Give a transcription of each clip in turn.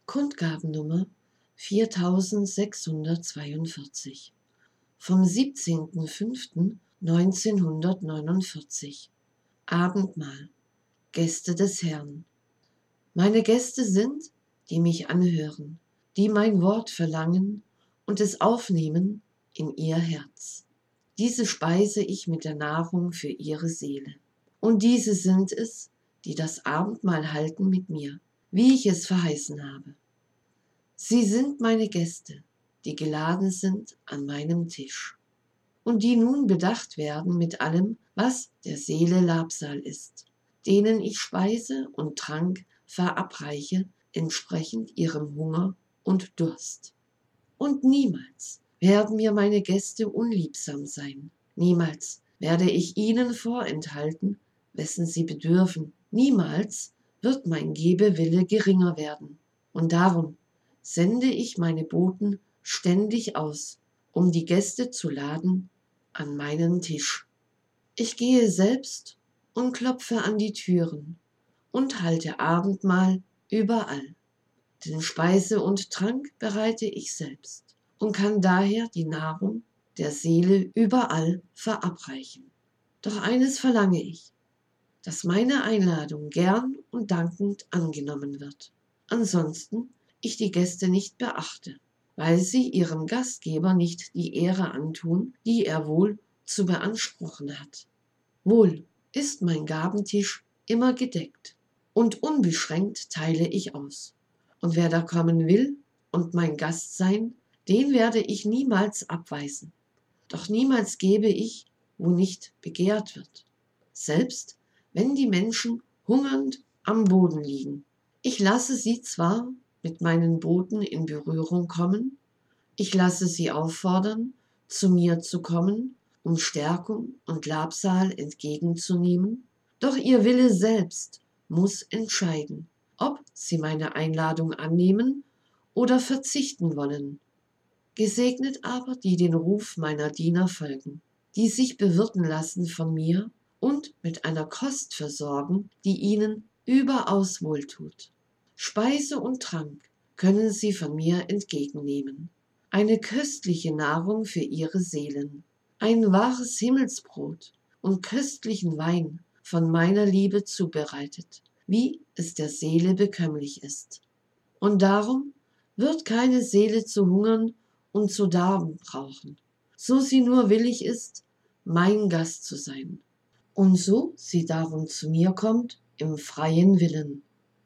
Kundgabennummer 4642 vom 17.05.1949. Abendmahl. Gäste des Herrn. Meine Gäste sind, die mich anhören, die mein Wort verlangen und es aufnehmen in ihr Herz. Diese speise ich mit der Nahrung für ihre Seele. Und diese sind es, die das Abendmahl halten mit mir, wie ich es verheißen habe. Sie sind meine Gäste, die geladen sind an meinem Tisch und die nun bedacht werden mit allem, was der Seele Labsal ist, denen ich Speise und Trank verabreiche, entsprechend ihrem Hunger und Durst. Und niemals werden mir meine Gäste unliebsam sein, niemals werde ich ihnen vorenthalten, wessen sie bedürfen, niemals wird mein Gebewille geringer werden. Und darum sende ich meine Boten ständig aus, um die Gäste zu laden an meinen Tisch. Ich gehe selbst und klopfe an die Türen und halte Abendmahl überall. Denn Speise und Trank bereite ich selbst und kann daher die Nahrung der Seele überall verabreichen. Doch eines verlange ich, dass meine Einladung gern und dankend angenommen wird. Ansonsten ich die Gäste nicht beachte, weil sie ihrem Gastgeber nicht die Ehre antun, die er wohl zu beanspruchen hat. Wohl ist mein Gabentisch immer gedeckt und unbeschränkt teile ich aus. Und wer da kommen will und mein Gast sein, den werde ich niemals abweisen. Doch niemals gebe ich, wo nicht begehrt wird, selbst wenn die Menschen hungernd am Boden liegen. Ich lasse sie zwar mit meinen Boten in Berührung kommen, ich lasse sie auffordern, zu mir zu kommen, um Stärkung und Labsal entgegenzunehmen, doch ihr Wille selbst muss entscheiden, ob sie meine Einladung annehmen oder verzichten wollen. Gesegnet aber, die den Ruf meiner Diener folgen, die sich bewirten lassen von mir und mit einer Kost versorgen, die ihnen überaus wohltut. Speise und Trank können sie von mir entgegennehmen. Eine köstliche Nahrung für ihre Seelen, ein wahres Himmelsbrot und köstlichen Wein von meiner Liebe zubereitet, wie es der Seele bekömmlich ist. Und darum wird keine Seele zu hungern und zu darben brauchen, so sie nur willig ist, mein Gast zu sein, und so sie darum zu mir kommt im freien Willen.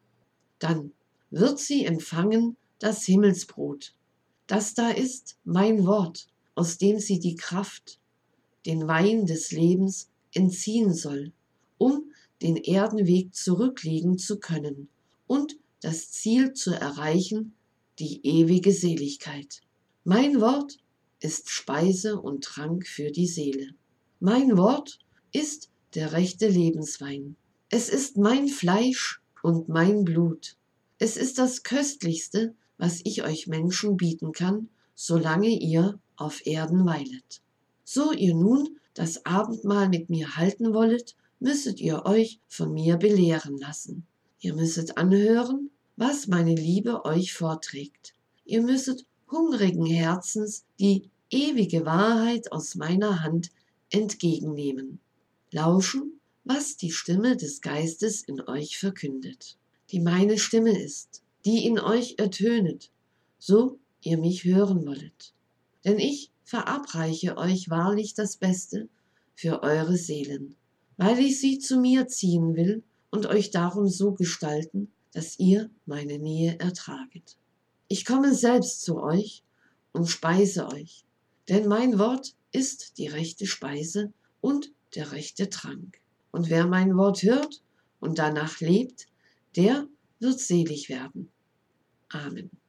Dann wird sie empfangen das Himmelsbrot, das da ist mein Wort, aus dem sie die Kraft, den Wein des Lebens entziehen soll, um den Erdenweg zurücklegen zu können und das Ziel zu erreichen, die ewige Seligkeit. Mein Wort ist Speise und Trank für die Seele. Mein Wort ist der rechte Lebenswein. Es ist mein Fleisch und mein Blut. Es ist das Köstlichste, was ich euch Menschen bieten kann, solange ihr auf Erden weilet. So ihr nun das Abendmahl mit mir halten wollet, müsset ihr euch von mir belehren lassen. Ihr müsset anhören, was meine Liebe euch vorträgt. Ihr müsset hungrigen Herzens die ewige Wahrheit aus meiner Hand entgegennehmen. Lauschen, was die Stimme des Geistes in euch verkündet, die meine Stimme ist, die in euch ertönet, so ihr mich hören wollet. Denn ich verabreiche euch wahrlich das Beste für eure Seelen, weil ich sie zu mir ziehen will und euch darum so gestalten, dass ihr meine Nähe ertraget. Ich komme selbst zu euch und speise euch, denn mein Wort ist die rechte Speise und der rechte Trank. Und wer mein Wort hört und danach lebt, der wird selig werden. Amen.